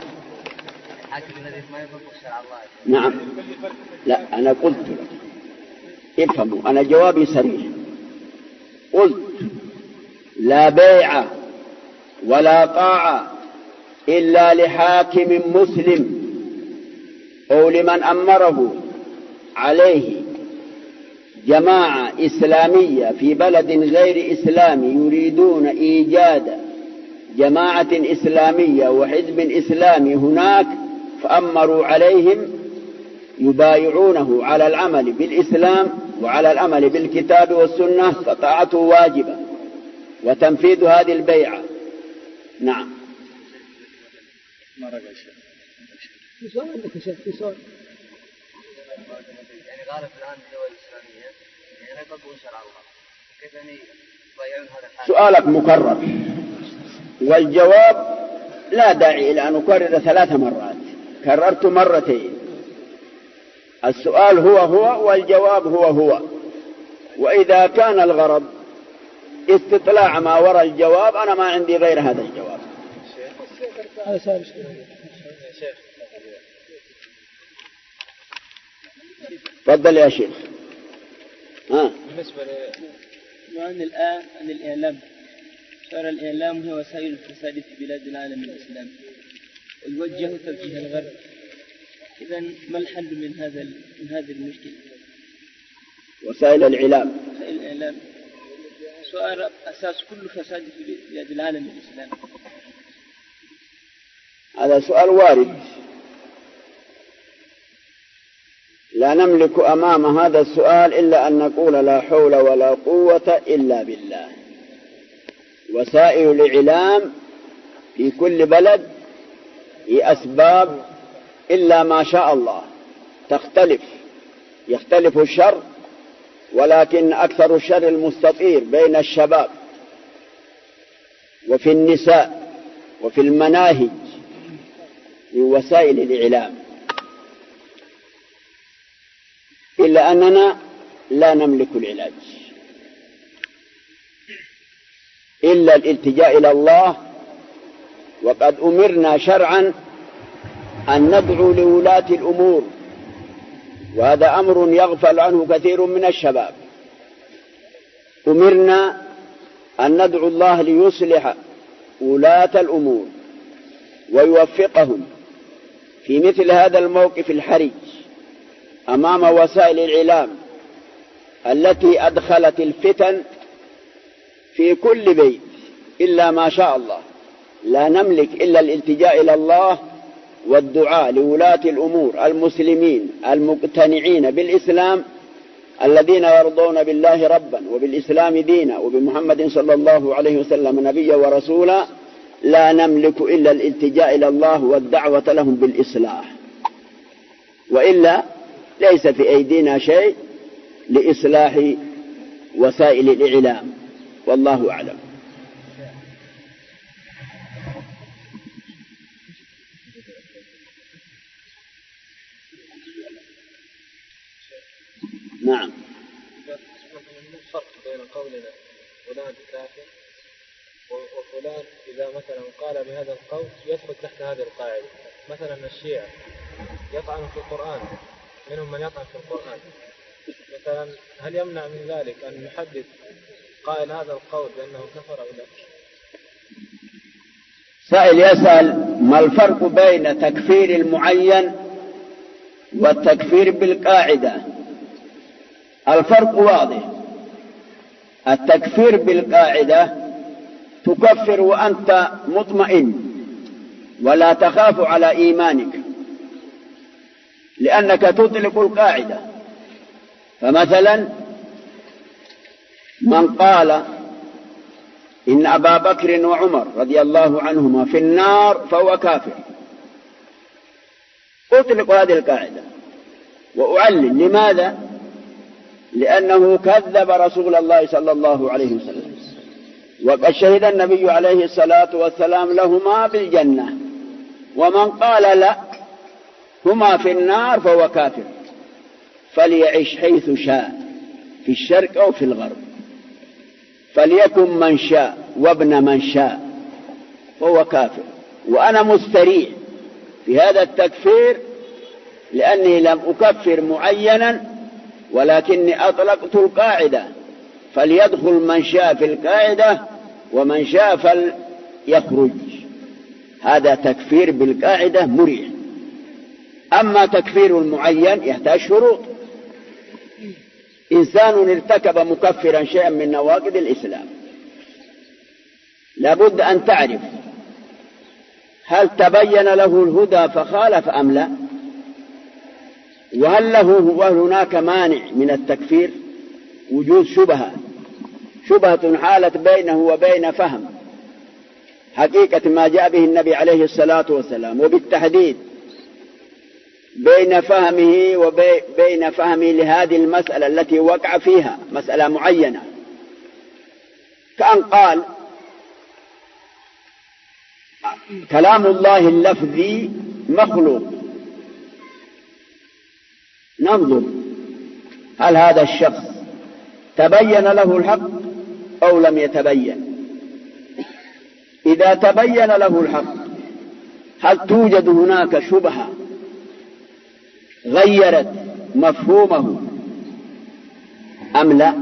نعم. لا أنا قلت لك افهموا، أنا جوابي صريح، قلت لا بيع ولا طاعة إلا لحاكم مسلم أو لمن أمره عليه جماعة إسلامية في بلد غير إسلامي يريدون إيجاد جماعة إسلامية وحزب إسلامي هناك فأمروا عليهم يبايعونه على العمل بالإسلام وعلى العمل بالكتاب والسنة فطاعته واجبة وتنفيذ هذه البيعة. نعم. في سؤال عندك يا شيخ؟ في سؤال. يعني غالب الآن الدول الإسلامية يعني لا يطبقون شرع الله، كيف يعني يبايعون هذا الحال؟ سؤالك مكرر والجواب لا داعي إلى أن أكرر 3 مرات، كررت مرتين. السؤال هو والجواب هو، وإذا كان الغرض استطلاع ما وراء الجواب أنا ما عندي غير هذا الجواب. هذا سؤال. تفضل يا شيخ. بالنسبة لأن الآن أن الإعلام صار الإعلام هو وسائل الفساد في بلاد العالم الإسلامي ويوجه توجيه الغرب، إذن ما الحل من هذه المشكلة؟ وسائل الإعلام صار أساس كل فساد في بلاد العالم الإسلامي. هذا سؤال وارد، لا نملك أمام هذا السؤال إلا أن نقول لا حول ولا قوة إلا بالله. وسائل الإعلام في كل بلد هي أسباب إلا ما شاء الله تختلف، يختلف الشر، ولكن أكثر الشر المستطير بين الشباب وفي النساء وفي المناهج من وسائل الإعلام، إلا أننا لا نملك العلاج إلا الالتجاء إلى الله. وقد أمرنا شرعا أن ندعو لولاة الأمور، وهذا أمر يغفل عنه كثير من الشباب. أمرنا أن ندعو الله ليصلح ولاة الأمور ويوفقهم في مثل هذا الموقف الحرج أمام وسائل الإعلام التي أدخلت الفتن في كل بيت إلا ما شاء الله. لا نملك إلا الالتجاء إلى الله والدعاء لولاة الأمور المسلمين المقتنعين بالإسلام، الذين يرضون بالله ربا وبالإسلام دينا وبمحمد صلى الله عليه وسلم نبيا ورسولا. لا نملك إلا الالتجاء إلى الله والدعوة لهم بالإصلاح، وإلا ليس في أيدينا شيء لإصلاح وسائل الإعلام، والله أعلم. نعم. ما الفرق بين قولنا فلان كافر وفلان إذا مثلا قال بهذا القول يدخل تحت هذه القاعدة؟ مثلا الشيعة يطعن في القرآن، منهم من يطعن في القرآن مثلا، هل يمنع من ذلك أن نحدث قائل هذا القول بأنه كفر أو لا؟ سائل يسأل ما الفرق بين تكفير المعين والتكفير بالقاعدة؟ الفرق واضح. التكفير بالقاعدة تكفر وأنت مطمئن ولا تخاف على إيمانك، لأنك تطلق القاعدة. فمثلا من قال إن أبا بكر وعمر رضي الله عنهما في النار فهو كافر، أطلق هذه القاعدة وأعلن. لماذا؟ لأنه كذب رسول الله صلى الله عليه وسلم، وقد شهد النبي عليه الصلاة والسلام لهما بالجنة، ومن قال لا هما في النار فهو كافر، فليعيش حيث شاء في الشرق أو في الغرب، فليكن من شاء وابن من شاء، فهو كافر. وأنا مستريح في هذا التكفير لأني لم أكفر معينا، ولكني أطلقت القاعدة، فليدخل من شاء في القاعدة ومن شاء فليخرج. هذا تكفير بالقاعدة مريح. أما تكفير المعين يحتاج شروط. إنسان ارتكب مكفرا شيئا من نواقض الإسلام، لابد أن تعرف هل تبين له الهدى فخالف أم لا، وهل هناك مانع من التكفير. وجود شبهة حالت بينه وبين فهم حقيقة ما جاء به النبي عليه الصلاة والسلام، وبالتحديد بين فهمه وبين فهمه لهذه المسألة التي وقع فيها، مسألة معينة. كأن قال كلام الله اللفظي مخلوق، ننظر هل هذا الشخص تبين له الحق أو لم يتبين. إذا تبين له الحق هل توجد هناك شبهة غيرت مفهومه أم لا؟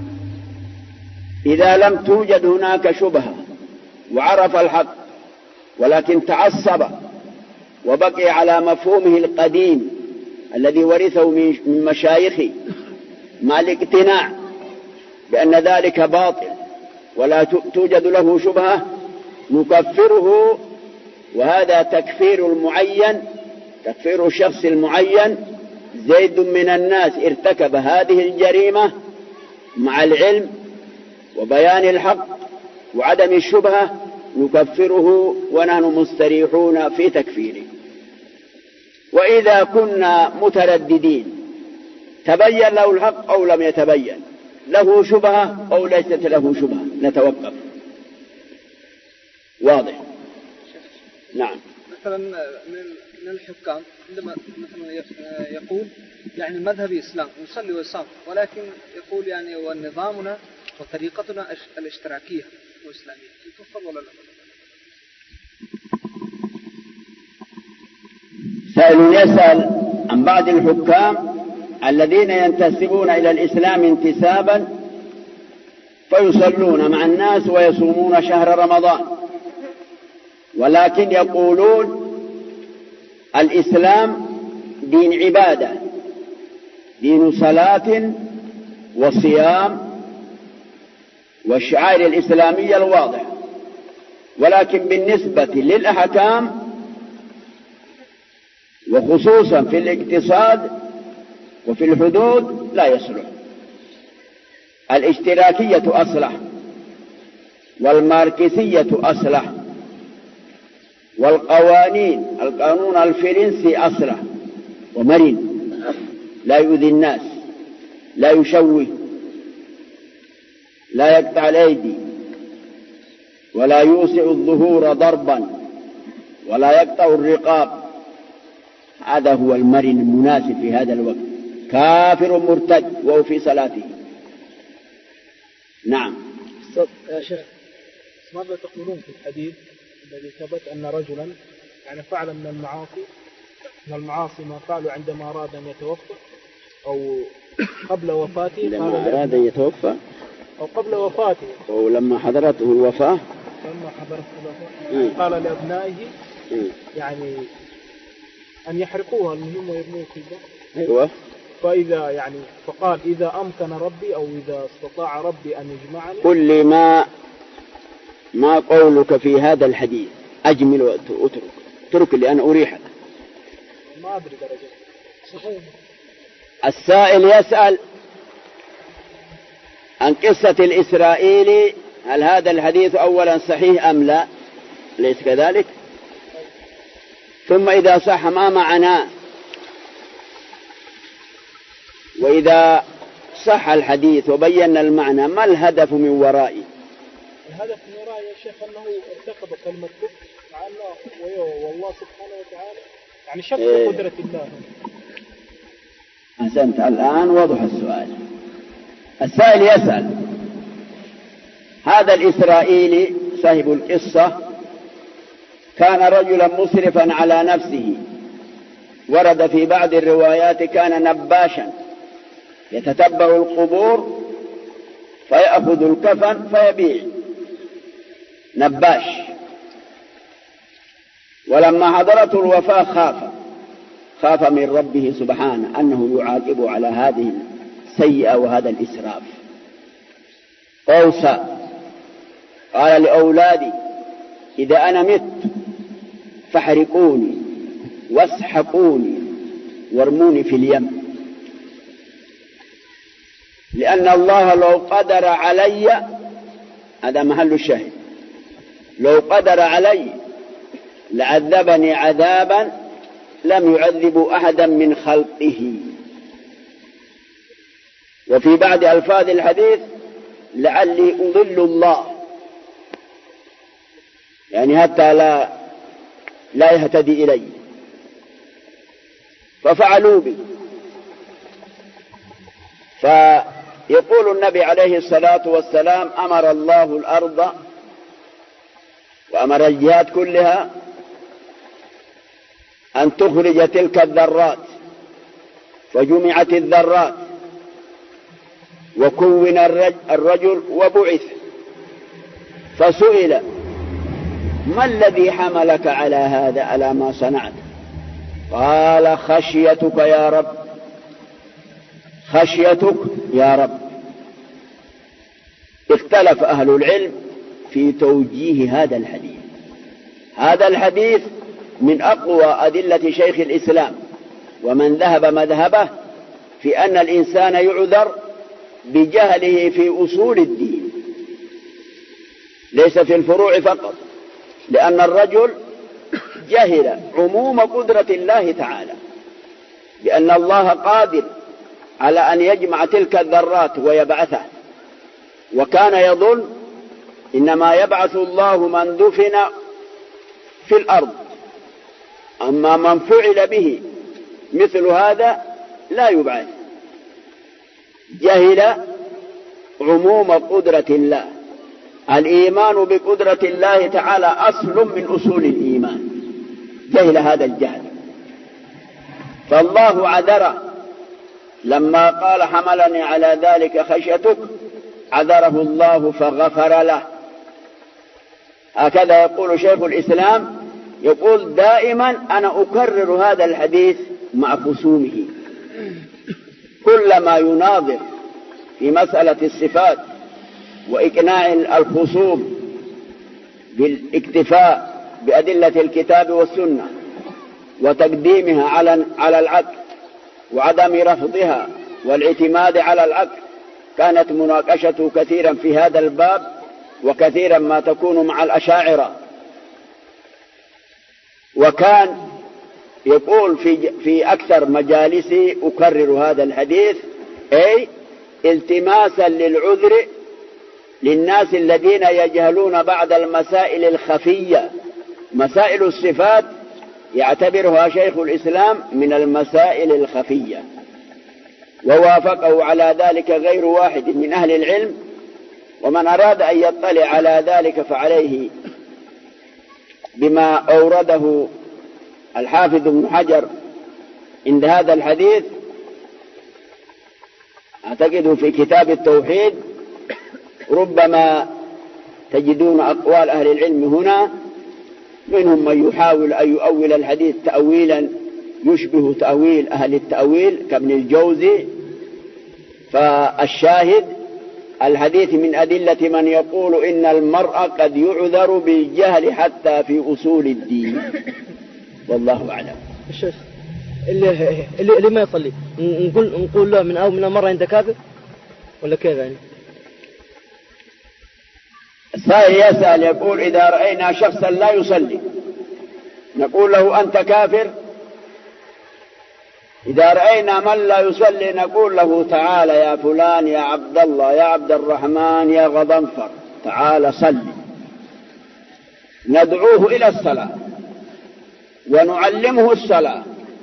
إذا لم توجد هناك شبهة وعرف الحق ولكن تعصب وبقي على مفهومه القديم الذي ورثه من مشايخه مع الاقتناع بأن ذلك باطل ولا توجد له شبهة، نكفره. وهذا تكفير المعين، تكفير الشخص المعين. زيد من الناس ارتكب هذه الجريمة مع العلم وبيان الحق وعدم الشبهة، نكفره ونحن مستريحون في تكفيره. وإذا كنا مترددين تبين له الحق أو لم يتبين، له شبهة أو ليست له شبهة، نتوقف. واضح؟ نعم. مثلا من الحكام عندما مثلا يقول يعني مذهبي إسلام يصلي ويصام، ولكن يقول يعني ونظامنا وطريقتنا الاشتراكية والإسلامية، يكفر ولا لا؟ سائل يسأل عن بعض الحكام الذين ينتسبون إلى الإسلام انتسابا فيصلون مع الناس ويصومون شهر رمضان، ولكن يقولون الإسلام دين عبادة، دين صلاة وصيام والشعائر الإسلامية الواضحة، ولكن بالنسبة للأحكام وخصوصا في الاقتصاد وفي الحدود لا يصلح. الاشتراكية أصلح، والماركسية أصلح، القانون الفرنسي أصلح ومرن، لا يؤذي الناس، لا يشوه، لا يقطع الأيدي، ولا يوسع الظهور ضربا، ولا يقطع الرقاب. هذا هو المرن المناسب في هذا الوقت. كافر مرتد وهو في صلاته. نعم. يا شيخ، ماذا تقولون في الحديث الذي ثبت أن رجلا يعني فعل من المعاصي ما فعله عندما أراد أن يتوفى أو قبل وفاته؟ لما أراد أن يتوفى أو قبل وفاته، أو لما حضرته الوفاة، قال لأبنائه يعني أن يحرقوها المهم ويرموه في البحر. أيوة. فإذا يعني فقال إذا أمكن ربي أو إذا استطاع ربي أن يجمعني. قل لي ما قولك في هذا الحديث؟ أجمل واترك لي أنا أريحك. ما أدري درجة. صحيح. السائل يسأل عن قصة الإسرائيلي، هل هذا الحديث أولا صحيح أم لا؟ ليس كذلك؟ ثم إذا صح ما معناه؟ وإذا صح الحديث وبينا المعنى ما الهدف من ورائه؟ الهدف من ورائه يا شيخ أنه ارتكب كلمة كفر مع الله والله سبحانه وتعالى يعني شك قدرة الله. أحسنت، الآن وضح السؤال. السائل يسأل هذا الإسرائيلي صاحب القصة كان رجلا مسرفا على نفسه، ورد في بعض الروايات كان نباشا يتتبع القبور فيأخذ الكفن فيبيع، نباش. ولما حضرته الوفاة خاف من ربه سبحانه أنه يعاقب على هذه السيئة وهذا الإسراف. أوصى قال لأولادي إذا أنا مت فاحرقوني واسحقوني وارموني في اليم، لأن الله لو قدر علي، هذا محل الشاهد، لو قدر علي لعذبني عذابا لم يعذب أحدا من خلقه. وفي بعض ألفاظ الحديث لعلي أضل الله، يعني حتى لا يهتدي إلي، ففعلوا بي. فيقول النبي عليه الصلاة والسلام أمر الله الأرض وأمر الجهات كلها أن تخرج تلك الذرات، فجمعت الذرات وكون الرجل وبعث، فسئل ما الذي حملك على هذا، على ما صنعت؟ قال خشيتك يا رب، خشيتك يا رب. اختلف أهل العلم في توجيه هذا الحديث. هذا الحديث من أقوى أدلة شيخ الإسلام ومن ذهب مذهبه في أن الإنسان يعذر بجهله في أصول الدين، ليس في الفروع فقط، لأن الرجل جهل عموم قدرة الله تعالى، بأن الله قادر على أن يجمع تلك الذرات ويبعثه، وكان يظن إنما يبعث الله من دفن في الأرض أما من فعل به مثل هذا لا يبعث. جهل عموم قدرة الله. الإيمان بقدرة الله تعالى أصل من أصول الإيمان، جهل هذا الجهل. فالله عذر لما قال حملني على ذلك خشيتك، عذره الله فغفر له. هكذا يقول شيخ الإسلام، يقول دائما أنا أكرر هذا الحديث مع خصومه، كلما يناظر في مسألة الصفات وإقناع الخصوم بالاكتفاء بأدلة الكتاب والسنة وتقديمها على العقل وعدم رفضها والاعتماد على العقل، كانت مناقشته كثيرا في هذا الباب، وكثيرا ما تكون مع الأشاعرة. وكان يقول في أكثر مجالسي أكرر هذا الحديث، أي التماسا للعذر للناس الذين يجهلون بعض المسائل الخفية. مسائل الصفات يعتبرها شيخ الإسلام من المسائل الخفية، ووافقه على ذلك غير واحد من أهل العلم. ومن أراد أن يطلع على ذلك فعليه بما أورده الحافظ ابن حجر عند هذا الحديث، أعتقد في كتاب التوحيد. ربما تجدون أقوال أهل العلم هنا، منهم من يحاول أن يؤول الحديث تأويلا يشبه تأويل أهل التأويل كابن الجوزي. فالشاهد الحديث من أدلة من يقول إن المرء قد يعذر بالجهل حتى في أصول الدين، والله أعلم. الشيخ اللي ما يصلي نقول له من أول مرة أنت كافر ولا كيف يعني؟ السائل يسأل يقول إذا رأينا شخصا لا يصلي نقول له أنت كافر؟ إذا رأينا من لا يصلي نقول له تعال يا فلان يا عبد الله يا عبد الرحمن يا غضنفر تعال صل، ندعوه إلى الصلاة ونعلمه الصلاة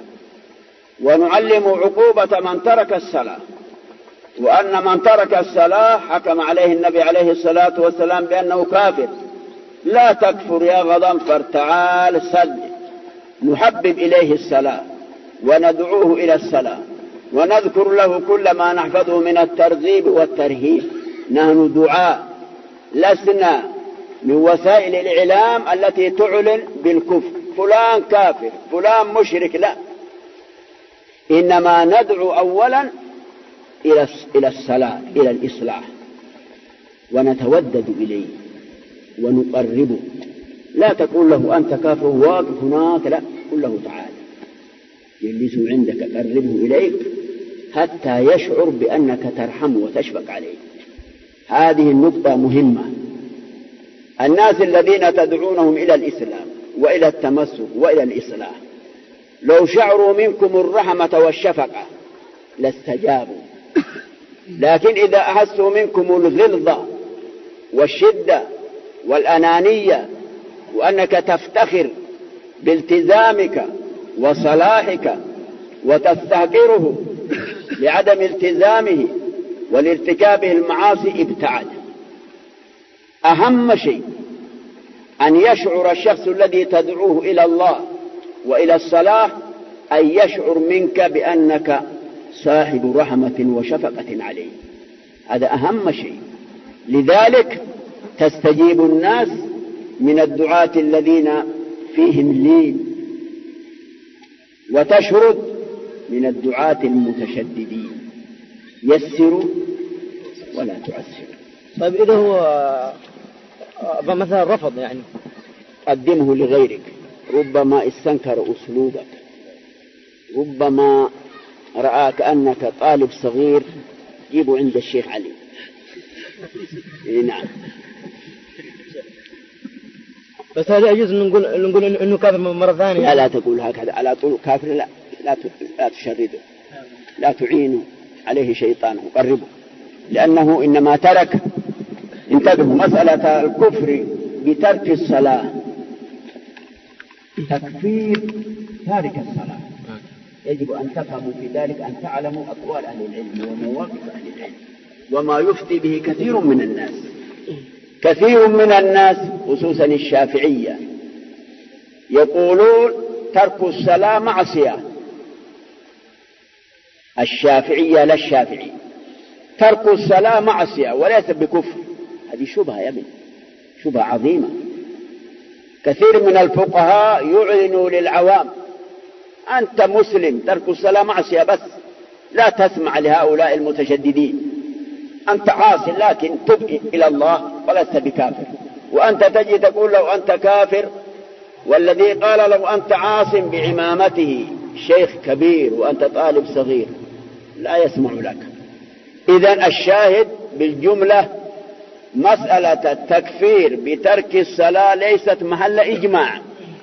ونعلم عقوبة من ترك الصلاة، وأن من ترك الصلاة حكم عليه النبي عليه الصلاة والسلام بأنه كافر. لا تكفر يا غضنفر تعال صل، نحبب إليه الصلاة وندعوه إلى الصلاة ونذكر له كل ما نحفظه من الترغيب والترهيب. نحن دعاء، لسنا من وسائل الإعلام التي تعلن بالكفر، فلان كافر فلان مشرك، لا، إنما ندعو أولا إلى الصلاة، إلى الإصلاح، ونتودد إليه ونقربه. لا تقول له أنت كافر واقف هناك، لا، قل له تعالى يجلس عندك قربه إليك حتى يشعر بأنك ترحمه وتشفق عليه. هذه النقطة مهمة. الناس الذين تدعونهم إلى الإسلام وإلى التمسك وإلى الإصلاح لو شعروا منكم الرحمة والشفقة لاستجابوا، لكن إذا أحسوا منكم الغلظة والشدة والأنانية وأنك تفتخر بالتزامك وصلاحك وتستهقره لعدم التزامه ولارتكابه المعاصي، ابتعد. أهم شيء أن يشعر الشخص الذي تدعوه إلى الله وإلى الصلاح أن يشعر منك بأنك صاحب رحمة وشفقة عليه، هذا أهم شيء. لذلك تستجيب الناس من الدعاة الذين فيهم لين، وتشرد من الدعاة المتشددين. يسروا ولا تعسروا. طيب إذا هو مثلا رفض يعني قدمه لغيرك، ربما استنكر أسلوبك، ربما رآك أنك طالب صغير، جيبه عند الشيخ علي. نعم. بس هذا يجوز نقول إنه كافر مرة ثانية؟ لا تقول هكذا على طول كافر، لا تشرده، لا تعينه عليه شيطانه، قربه، لأنه إنما ترك. انتبهوا، مسألة الكفر بترك الصلاة تكفير تارك الصلاة. يجب أن تفهموا في ذلك، أن تعلموا أقوال أهل العلم ومواقف أهل العلم وما يفتي به كثير من الناس. كثير من الناس خصوصا الشافعية يقولون ترك الصلاة معصية. الشافعية لا الشافعي، ترك الصلاة معصية وليس بكفر. هذه شبهة يا ابن، شبهة عظيمة. كثير من الفقهاء يعلنوا للعوام أنت مسلم، ترك الصلاة معصية بس، لا تسمع لهؤلاء المتشددين، أنت عاصي لكن تب إلى الله ولست بكافر. وأنت تجي تقول لو أنت كافر، والذي قال لو أنت عاصم بعمامته شيخ كبير وأنت طالب صغير لا يسمع لك. إذن الشاهد بالجملة مسألة التكفير بترك الصلاة ليست محل إجماع.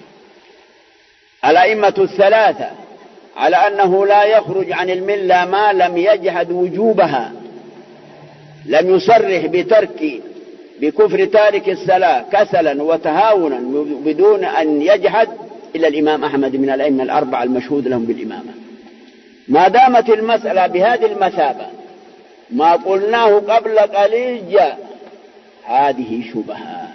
الأئمة الثلاثة على أنه لا يخرج عن الملة ما لم يجحد وجوبها، لم يصرح بكفر تارك الصلاة كسلا وتهاونا بدون أن يجحد إلا الإمام أحمد من الأئمة الأربعة المشهود لهم بالإمامة. ما دامت المسألة بهذه المثابة ما قلناه قبل قليل جاء، هذه شبهة،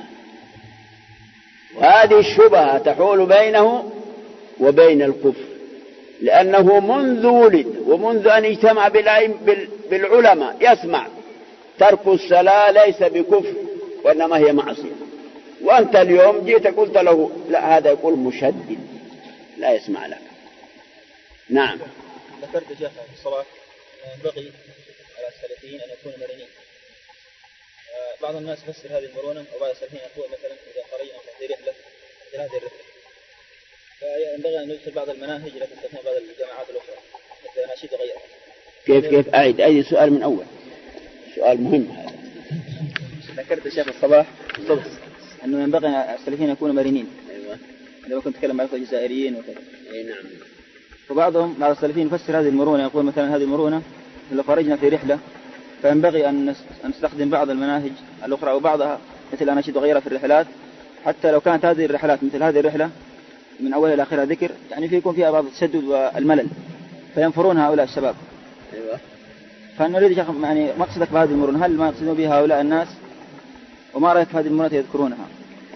وهذه الشبهة تحول بينه وبين الكفر، لأنه منذ ولد ومنذ أن اجتمع بالعلماء يسمع ترك الصلاة ليس بكفر وإنما هي معصية. وأنت اليوم جيت قلت له لا هذا يقول مشدد، لا يسمع لك. نعم. ذكرت يا شيخ في الصلاة ينبغي على السلفيين أن يكونوا مرنين. بعض الناس يفسر هذه المرونة، وبعض السلفيين يقول مثلا إذا خرجنا في رحلة مثل هذه الرحلة فينبغي أن ندخل بعض المناهج التي تستثنى بعض الجماعات الأخرى مثل أناشيد وغيرها. كيف أعيد أي سؤال من أول؟ سؤال مهم هذا. ذكرت الشيخ الصباح أنه ينبغي السلفيين يكونوا مرنين. أيوة. لما كنت أتكلم مع الجزائريين وكذا. أي نعم. فبعضهم بعض السلفيين يفسر هذه المرونة، يقول مثلا هذه المرونة لو خرجنا في رحلة فينبغي أن نستخدم بعض المناهج الأخرى أو بعضها مثل أناشيد وغيرها في الرحلات، حتى لو كانت هذه الرحلات مثل هذه الرحلة من أولها إلى آخرها ذكر، يعني يكون فيها بعض التشدد والملل فينفرون هؤلاء الشباب. أيوة. فنريد يعني مقصدك بهذه المرونة، هل ما يقصدون بها هؤلاء الناس وما رأيك في هذه المرونة يذكرونها؟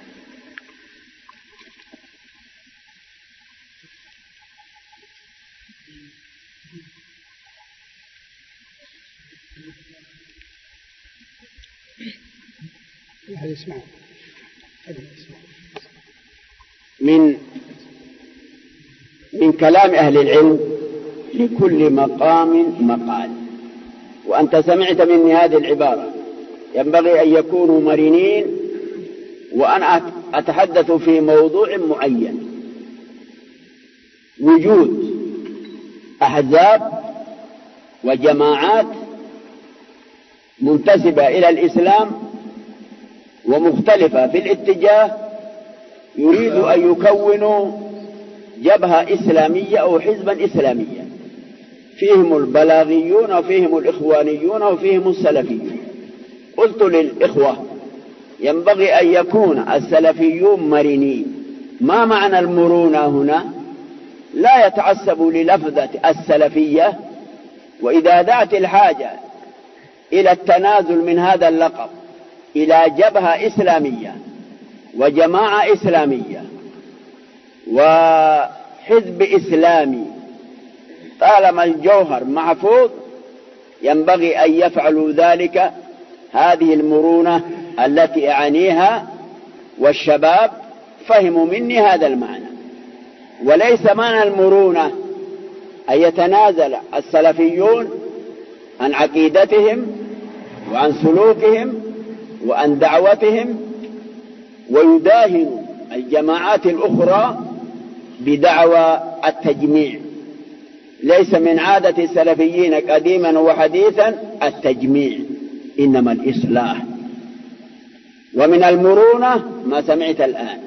من كلام أهل العلم لكل مقام مقال، وأنت سمعت مني هذه العبارة ينبغي أن يكونوا مرنين، وأنا أتحدث في موضوع معين. وجود أحزاب وجماعات منتسبة إلى الإسلام ومختلفة في الاتجاه يريد أن يكونوا جبهة إسلامية أو حزبا إسلاميا، فيهم البلاغيون وفيهم الإخوانيون وفيهم السلفيون. قلت للإخوة ينبغي أن يكون السلفيون مرنين. ما معنى المرونة هنا؟ لا يتعصب للفظة السلفية، وإذا دعت الحاجة إلى التنازل من هذا اللقب إلى جبهة إسلامية وجماعة إسلامية وحزب إسلامي طالما الجوهر محفوظ ينبغي أن يفعلوا ذلك. هذه المرونة التي أعنيها، والشباب فهموا مني هذا المعنى. وليس معنى المرونة أن يتنازل السلفيون عن عقيدتهم وعن سلوكهم وعن دعوتهم ويداهنوا الجماعات الأخرى بدعوى التجميع. ليس من عادة السلفيين قديما وحديثا التجميع، إنما الإصلاح. ومن المرونة ما سمعت الآن.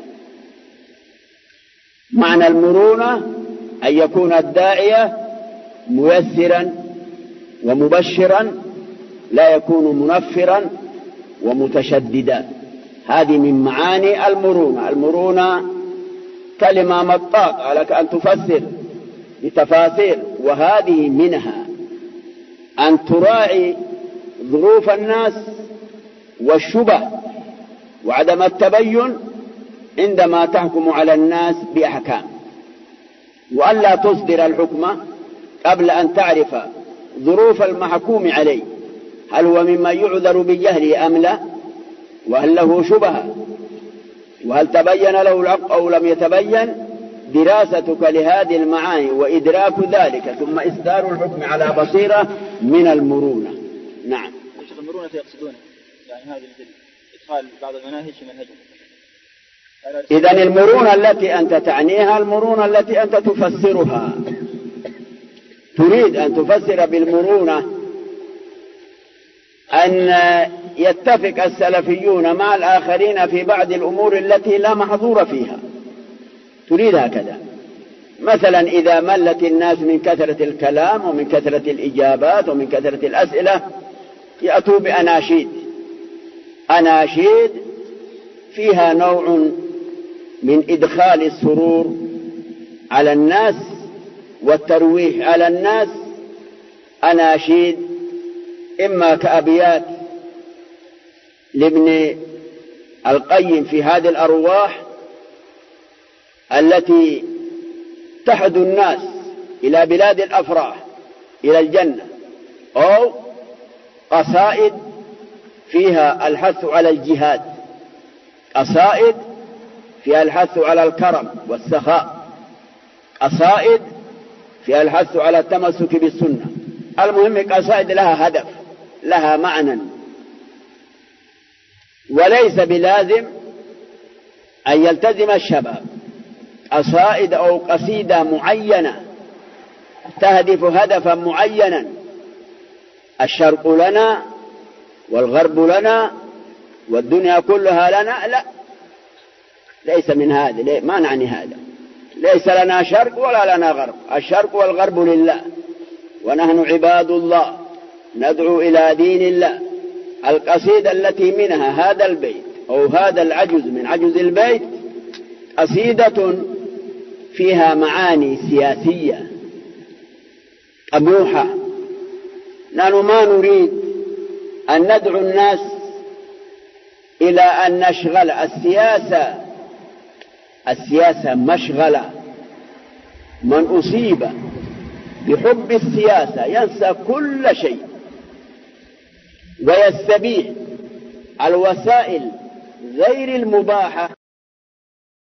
معنى المرونة أن يكون الداعية ميسرا ومبشرا، لا يكون منفرا ومتشددا. هذه من معاني المرونة. المرونة كلمة مطاطة لك أن تفسر بتفاسير، وهذه منها أن تراعي ظروف الناس والشبه وعدم التبين عندما تحكم على الناس بأحكام، وألا تصدر الحكم قبل أن تعرف ظروف المحكوم عليه، هل هو مما يعذر بجهله أم لا، وهل له شبهة، وهل تبين له الحق أو لم يتبين. دراستك لهذه المعاني وإدراك ذلك ثم إصدار الحكم على بصيرة من المرونة. نعم. المرونة يقصدون يعني هذا إدخال بعض المناهج في منهجهم. إذن المرونة التي أنت تعنيها المرونة التي أنت تفسرها، تريد أن تفسر بالمرونة أن يتفق السلفيون مع الآخرين في بعض الأمور التي لا محظور فيها، تريد هكذا. مثلا إذا ملت الناس من كثرة الكلام ومن كثرة الإجابات ومن كثرة الأسئلة يأتوا بأناشيد، أناشيد فيها نوع من إدخال السرور على الناس والترويح على الناس، أناشيد إما كأبيات لابن القيم في هذه الأرواح التي تحدو الناس إلى بلاد الأفراح إلى الجنة، أو قصائد فيها الحث على الجهاد، قصائد فيها الحث على الكرم والسخاء، قصائد فيها الحث على التمسك بالسنة. المهم قصائد لها هدف، لها معنى، وليس بلازم أن يلتزم الشباب قصائد أو قصيدة معينة تهدف هدفا معينا، الشرق لنا والغرب لنا والدنيا كلها لنا، لا، ليس من هذا، ما نعني هذا. ليس لنا شرق ولا لنا غرب، الشرق والغرب لله، ونحن عباد الله ندعو إلى دين الله. القصيدة التي منها هذا البيت أو هذا العجز من عجز البيت قصيدة فيها معاني سياسية قبوحة. نحن ما نريد أن ندعو الناس إلى أن نشغل السياسة مشغلة. من أصيب بحب السياسة ينسى كل شيء ويستبيح الوسائل غير المباحة